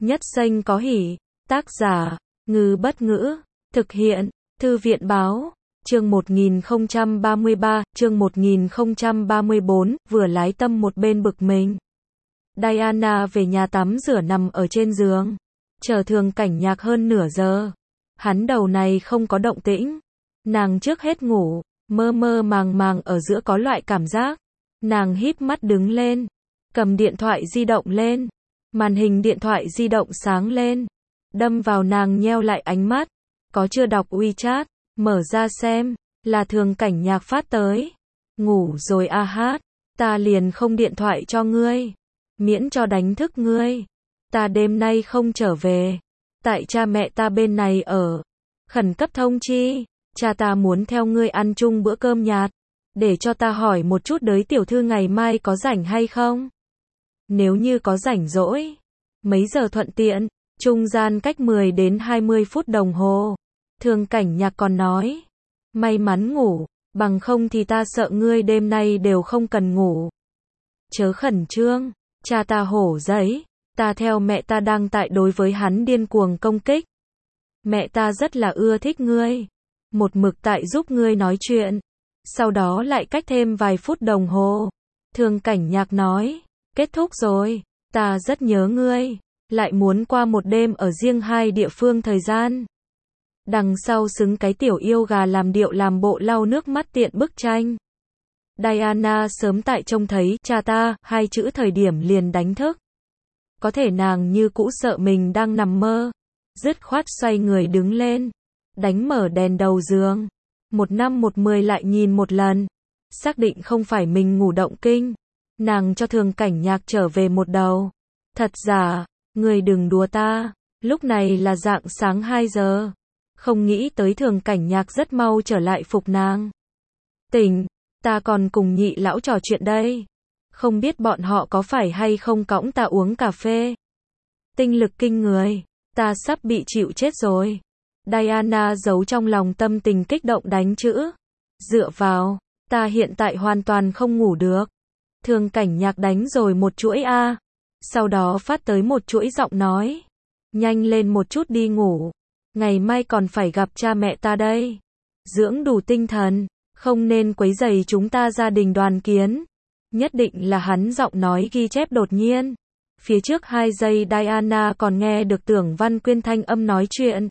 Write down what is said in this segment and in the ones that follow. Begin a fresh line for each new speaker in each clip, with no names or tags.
Nhất xanh có hỉ. Tác giả, Ngư Bất Ngữ. Thực hiện, Thư viện Báo. Chương 1033, chương 1034, vừa lái tâm một bên bực mình. Diana về nhà tắm rửa nằm ở trên giường. Chờ Thường Cảnh Nhạc hơn nửa giờ. Hắn đầu này không có động tĩnh. Nàng trước hết ngủ, mơ mơ màng màng ở giữa có loại cảm giác. Nàng híp mắt đứng lên, cầm điện thoại di động lên. Màn hình điện thoại di động sáng lên. Đâm vào nàng nheo lại ánh mắt. Có chưa đọc WeChat, mở ra xem, là Thường Cảnh Nhạc phát tới. Ngủ rồi a hát, ta liền không điện thoại cho ngươi. Miễn cho đánh thức ngươi. Ta đêm nay không trở về. Tại cha mẹ ta bên này ở. Khẩn cấp thông chi, cha ta muốn theo ngươi ăn chung bữa cơm nhạt. Để cho ta hỏi một chút đới tiểu thư ngày mai có rảnh hay không? Nếu như có rảnh rỗi, mấy giờ thuận tiện, trung gian cách 10 đến 20 phút đồng hồ. Thường Cảnh Nhạc còn nói, may mắn ngủ, bằng không thì ta sợ ngươi đêm nay đều không cần ngủ. Chớ khẩn trương, cha ta hổ giấy, ta theo mẹ ta đang tại đối với hắn điên cuồng công kích. Mẹ ta rất là ưa thích ngươi, một mực tại giúp ngươi nói chuyện. Sau đó lại cách thêm vài phút đồng hồ. Thường Cảnh Nhạc nói, kết thúc rồi, ta rất nhớ ngươi, lại muốn qua một đêm ở riêng hai địa phương thời gian. Đằng sau xứng cái tiểu yêu gà làm điệu làm bộ lau nước mắt tiện bức tranh. Diana sớm tại trông thấy cha ta, hai chữ thời điểm liền đánh thức. Có thể nàng như cũ sợ mình đang nằm mơ. Dứt khoát xoay người đứng lên, đánh mở đèn đầu giường. 1:10 lại nhìn một lần. Xác định không phải mình ngủ động kinh. Nàng cho Thường Cảnh Nhạc trở về một đầu. Thật giả, người đừng đùa ta. Lúc này là rạng sáng 2 giờ. Không nghĩ tới Thường Cảnh Nhạc rất mau trở lại phục nàng. Tỉnh, ta còn cùng nhị lão trò chuyện đây. Không biết bọn họ có phải hay không cõng ta uống cà phê. Tinh lực kinh người, ta sắp bị chịu chết rồi. Diana giấu trong lòng tâm tình kích động đánh chữ. Dựa vào, ta hiện tại hoàn toàn không ngủ được. Thường Cảnh Nhạc đánh rồi một chuỗi A. Sau đó phát tới một chuỗi giọng nói. Nhanh lên một chút đi ngủ. Ngày mai còn phải gặp cha mẹ ta đây. Dưỡng đủ tinh thần, không nên quấy rầy chúng ta gia đình đoàn kiến. Nhất định là hắn giọng nói ghi chép đột nhiên. Phía trước 2 giây Diana còn nghe được Tưởng Văn Quyên thanh âm nói chuyện.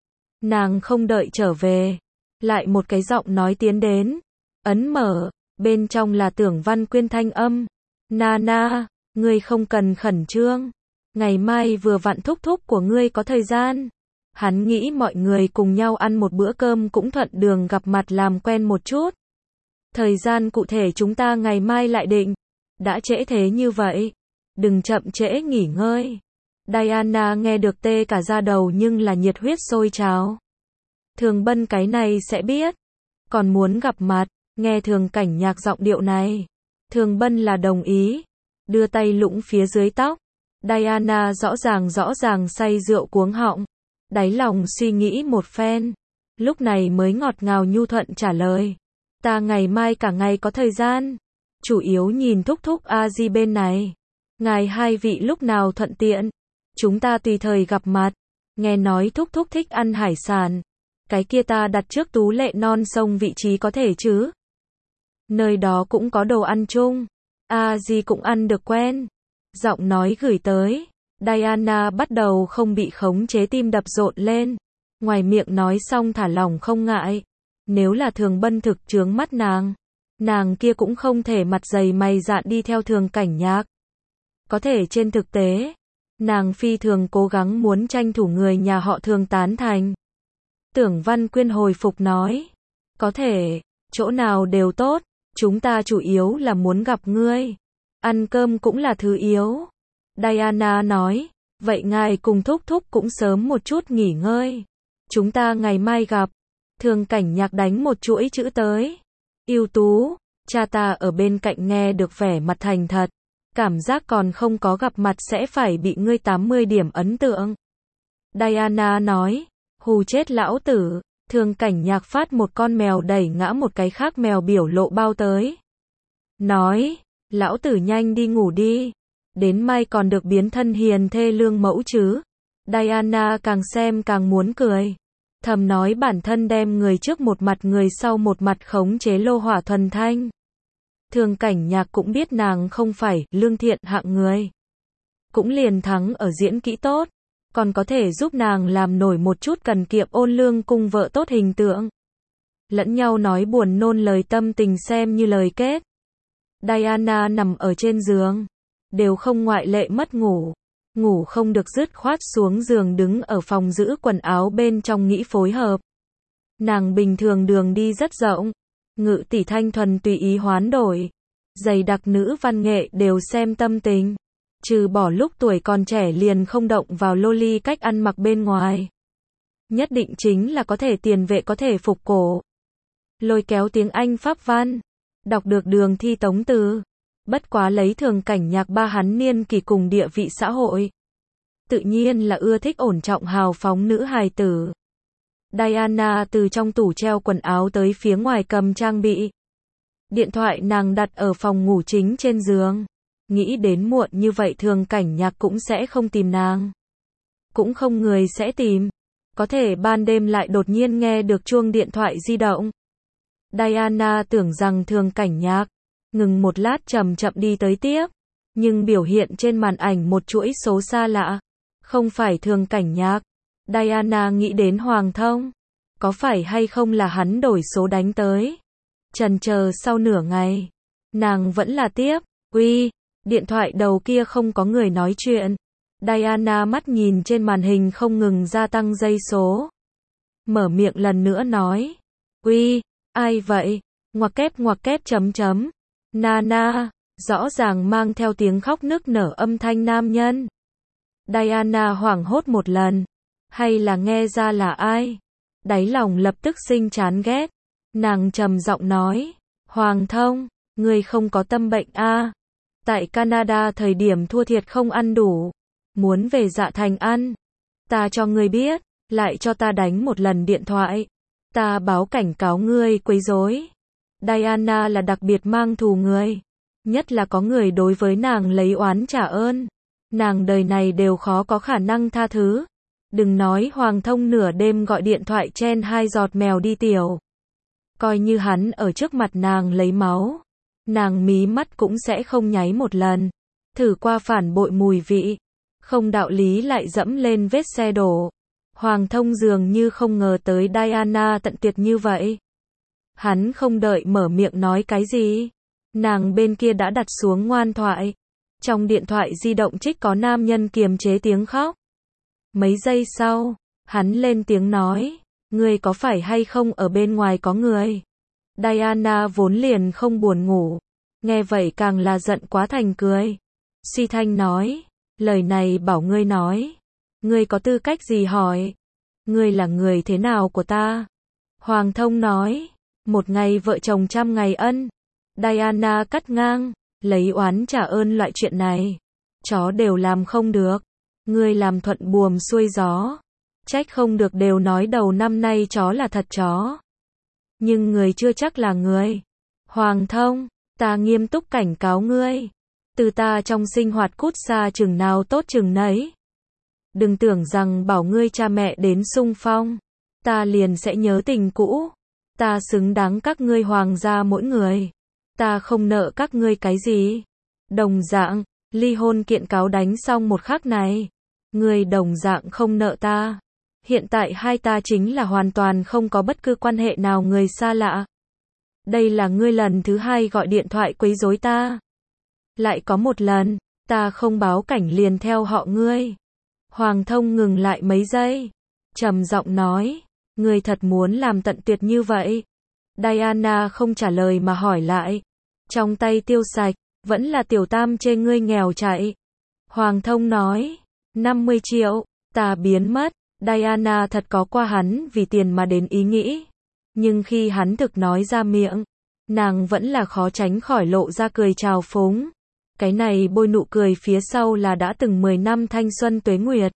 Nàng không đợi trở về. Lại một cái giọng nói tiến đến. Ấn mở, bên trong là Tưởng Văn Quyên thanh âm. Nana, ngươi không cần khẩn trương. Ngày mai vừa vặn thúc thúc của ngươi có thời gian. Hắn nghĩ mọi người cùng nhau ăn một bữa cơm cũng thuận đường gặp mặt làm quen một chút. Thời gian cụ thể chúng ta ngày mai lại định. Đã trễ thế như vậy. Đừng chậm trễ nghỉ ngơi. Diana nghe được tê cả da đầu nhưng là nhiệt huyết sôi trào. Thường Bân cái này sẽ biết. Còn muốn gặp mặt, nghe Thường Cảnh Nhạc giọng điệu này. Thường Bân là đồng ý. Đưa tay lũng phía dưới tóc. Diana rõ ràng say rượu cuống họng. Đáy lòng suy nghĩ một phen. Lúc này mới ngọt ngào nhu thuận trả lời. Ta ngày mai cả ngày có thời gian. Chủ yếu nhìn thúc thúc A-di bên này. Ngài hai vị lúc nào thuận tiện. Chúng ta tùy thời gặp mặt. Nghe nói thúc thúc thích ăn hải sản. Cái kia ta đặt trước Tú Lệ non sông vị trí có thể chứ. Nơi đó cũng có đồ ăn chung. A-di cũng ăn được quen. Giọng nói gửi tới. Diana bắt đầu không bị khống chế tim đập rộn lên. Ngoài miệng nói xong thả lỏng không ngại. Nếu là Thường Bân thực chướng mắt nàng kia cũng không thể mặt dày mày dạn đi theo Thường Cảnh Nhạc. Có thể trên thực tế, nàng phi thường cố gắng muốn tranh thủ người nhà họ Thường tán thành. Tưởng Văn Quyên hồi phục nói, có thể, chỗ nào đều tốt, chúng ta chủ yếu là muốn gặp ngươi. Ăn cơm cũng là thứ yếu. Diana nói, vậy ngài cùng thúc thúc cũng sớm một chút nghỉ ngơi. Chúng ta ngày mai gặp. Thường Cảnh Nhạc đánh một chuỗi chữ tới. Ưu tú, cha ta ở bên cạnh nghe được vẻ mặt thành thật. Cảm giác còn không có gặp mặt sẽ phải bị ngươi 80 điểm ấn tượng. Diana nói, hù chết lão tử. Thường Cảnh Nhạc phát một con mèo đẩy ngã một cái khác mèo biểu lộ bao tới. Nói, lão tử nhanh đi ngủ đi. Đến may còn được biến thân hiền thê lương mẫu chứ. Diana càng xem càng muốn cười. Thầm nói bản thân đem người trước một mặt người sau một mặt khống chế lô hỏa thuần thanh. Thường Cảnh Nhạc cũng biết nàng không phải lương thiện hạng người. Cũng liền thắng ở diễn kỹ tốt. Còn có thể giúp nàng làm nổi một chút cần kiệm ôn lương cung vợ tốt hình tượng. Lẫn nhau nói buồn nôn lời tâm tình xem như lời kết. Diana nằm ở trên giường. Đều không ngoại lệ mất ngủ. Ngủ không được dứt khoát xuống giường đứng ở phòng giữ quần áo bên trong nghĩ phối hợp. Nàng bình thường đường đi rất rộng. Ngự tỷ thanh thuần tùy ý hoán đổi. Dày đặc nữ văn nghệ đều xem tâm tình. Trừ bỏ lúc tuổi còn trẻ liền không động vào loli cách ăn mặc bên ngoài. Nhất định chính là có thể tiền vệ có thể phục cổ. Lôi kéo tiếng Anh Pháp văn. Đọc được đường thi tống từ. Bất quá lấy Thường Cảnh Nhạc ba hắn niên kỳ cùng địa vị xã hội. Tự nhiên là ưa thích ổn trọng hào phóng nữ hài tử. Diana từ trong tủ treo quần áo tới phía ngoài cầm trang bị. Điện thoại nàng đặt ở phòng ngủ chính trên giường. Nghĩ đến muộn như vậy Thường Cảnh Nhạc cũng sẽ không tìm nàng. Cũng không người sẽ tìm. Có thể ban đêm lại đột nhiên nghe được chuông điện thoại di động. Diana tưởng rằng Thường Cảnh Nhạc. Ngừng một lát chậm chậm đi tới tiếp. Nhưng biểu hiện trên màn ảnh một chuỗi số xa lạ. Không phải Thường Cảnh Nhạc. Diana nghĩ đến Hoàng Thông. Có phải hay không là hắn đổi số đánh tới. Chần chờ sau nửa ngày. Nàng vẫn là tiếp. Uy. Điện thoại đầu kia không có người nói chuyện. Diana mắt nhìn trên màn hình không ngừng gia tăng giây số. Mở miệng lần nữa nói. Uy. Ai vậy? Ngoặc kép chấm chấm. Nana. Rõ ràng mang theo tiếng khóc nức nở âm thanh nam nhân. Diana hoảng hốt một lần. Hay là nghe ra là ai? Đáy lòng lập tức sinh chán ghét. Nàng trầm giọng nói. Hoàng Thông, ngươi không có tâm bệnh a? Tại Canada thời điểm thua thiệt không ăn đủ. Muốn về Dạ Thành ăn. Ta cho ngươi biết. Lại cho ta đánh một lần điện thoại. Ta báo cảnh cáo ngươi quấy rối. Diana là đặc biệt mang thù người. Nhất là có người đối với nàng lấy oán trả ơn. Nàng đời này đều khó có khả năng tha thứ. Đừng nói Hoàng Thông nửa đêm gọi điện thoại chen 2 giọt mèo đi tiểu. Coi như hắn ở trước mặt nàng lấy máu. Nàng mí mắt cũng sẽ không nháy một lần. Thử qua phản bội mùi vị. Không đạo lý lại dẫm lên vết xe đổ. Hoàng Thông dường như không ngờ tới Diana tận tuyệt như vậy. Hắn không đợi mở miệng nói cái gì. Nàng bên kia đã đặt xuống ngoan thoại. Trong điện thoại di động trích có nam nhân kiềm chế tiếng khóc. Mấy giây sau, hắn lên tiếng nói. Ngươi có phải hay không ở bên ngoài có người? Diana vốn liền không buồn ngủ. Nghe vậy càng là giận quá thành cười. Suy thanh nói. Lời này bảo ngươi nói. Ngươi có tư cách gì hỏi? Ngươi là người thế nào của ta? Hoàng Thông nói. Một ngày vợ chồng trăm ngày ân. Diana cắt ngang. Lấy oán trả ơn loại chuyện này. Chó đều làm không được. Ngươi làm thuận buồm xuôi gió. Trách không được đều nói đầu năm nay chó là thật chó. Nhưng người chưa chắc là người. Hoàng Thông, ta nghiêm túc cảnh cáo ngươi. Từ ta trong sinh hoạt cút xa chừng nào tốt chừng nấy. Đừng tưởng rằng bảo ngươi cha mẹ đến xung phong. Ta liền sẽ nhớ tình cũ. Ta xứng đáng các ngươi hoàng gia mỗi người. Ta không nợ các ngươi cái gì. Đồng dạng, ly hôn kiện cáo đánh xong một khắc này. Ngươi đồng dạng không nợ ta. Hiện tại hai ta chính là hoàn toàn không có bất cứ quan hệ nào người xa lạ. Đây là ngươi lần thứ hai gọi điện thoại quấy rối ta. Lại có một lần, ta không báo cảnh liền theo họ ngươi. Hoàng Thông ngừng lại mấy giây. Trầm giọng nói. Ngươi thật muốn làm tận tuyệt như vậy. Diana không trả lời mà hỏi lại. Trong tay tiêu sạch, vẫn là tiểu tam chê ngươi nghèo chạy. Hoàng Thông nói. 50 triệu, ta biến mất. Diana thật có qua hắn vì tiền mà đến ý nghĩ. Nhưng khi hắn thực nói ra miệng, nàng vẫn là khó tránh khỏi lộ ra cười trào phúng. Cái này bôi nụ cười phía sau là đã từng 10 năm thanh xuân tuế nguyệt.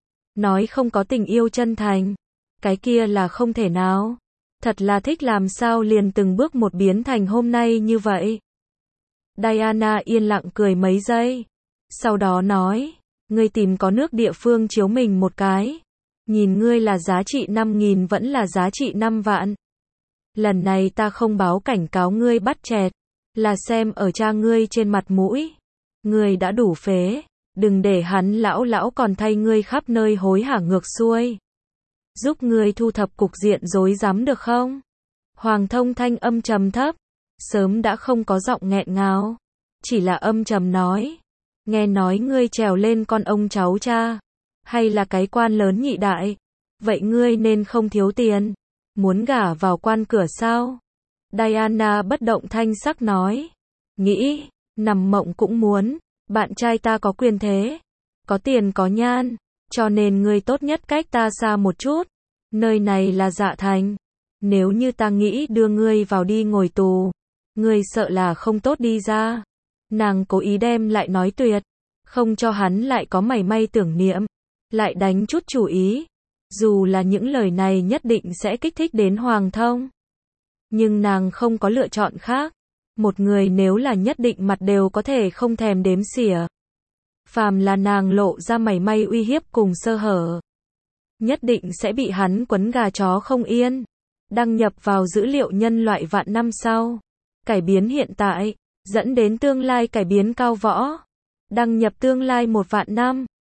Nói không có tình yêu chân thành. Cái kia là không thể nào. Thật là thích làm sao liền từng bước một biến thành hôm nay như vậy. Diana yên lặng cười mấy giây. Sau đó nói, ngươi tìm có nước địa phương chiếu mình một cái. Nhìn ngươi là giá trị 5.000 vẫn là giá trị 5 vạn. Lần này ta không báo cảnh cáo ngươi bắt chẹt, là xem ở cha ngươi trên mặt mũi. Ngươi đã đủ phế, đừng để hắn lão còn thay ngươi khắp nơi hối hả ngược xuôi. Giúp ngươi thu thập cục diện rối rắm được không? Hoàng Thông thanh âm trầm thấp, sớm đã không có giọng nghẹn ngào, chỉ là âm trầm nói, nghe nói ngươi trèo lên con ông cháu cha, hay là cái quan lớn nhị đại, vậy ngươi nên không thiếu tiền, muốn gả vào quan cửa sao? Diana bất động thanh sắc nói, nghĩ, nằm mộng cũng muốn, bạn trai ta có quyền thế, có tiền có nhan, cho nên ngươi tốt nhất cách ta xa một chút, nơi này là Dạ Thành, nếu như ta nghĩ đưa ngươi vào đi ngồi tù, ngươi sợ là không tốt đi ra. Nàng cố ý đem lại nói tuyệt, không cho hắn lại có mảy may tưởng niệm, lại đánh chút chủ ý, dù là những lời này nhất định sẽ kích thích đến Hoàng Thông. Nhưng nàng không có lựa chọn khác, một người nếu là nhất định mặt đều có thể không thèm đếm xỉa. Phàm là nàng lộ ra mảy may uy hiếp cùng sơ hở, nhất định sẽ bị hắn quấn gà chó không yên. Đăng nhập vào dữ liệu nhân loại vạn năm sau, cải biến hiện tại, dẫn đến tương lai cải biến cao võ. Đăng nhập tương lai 1 vạn năm.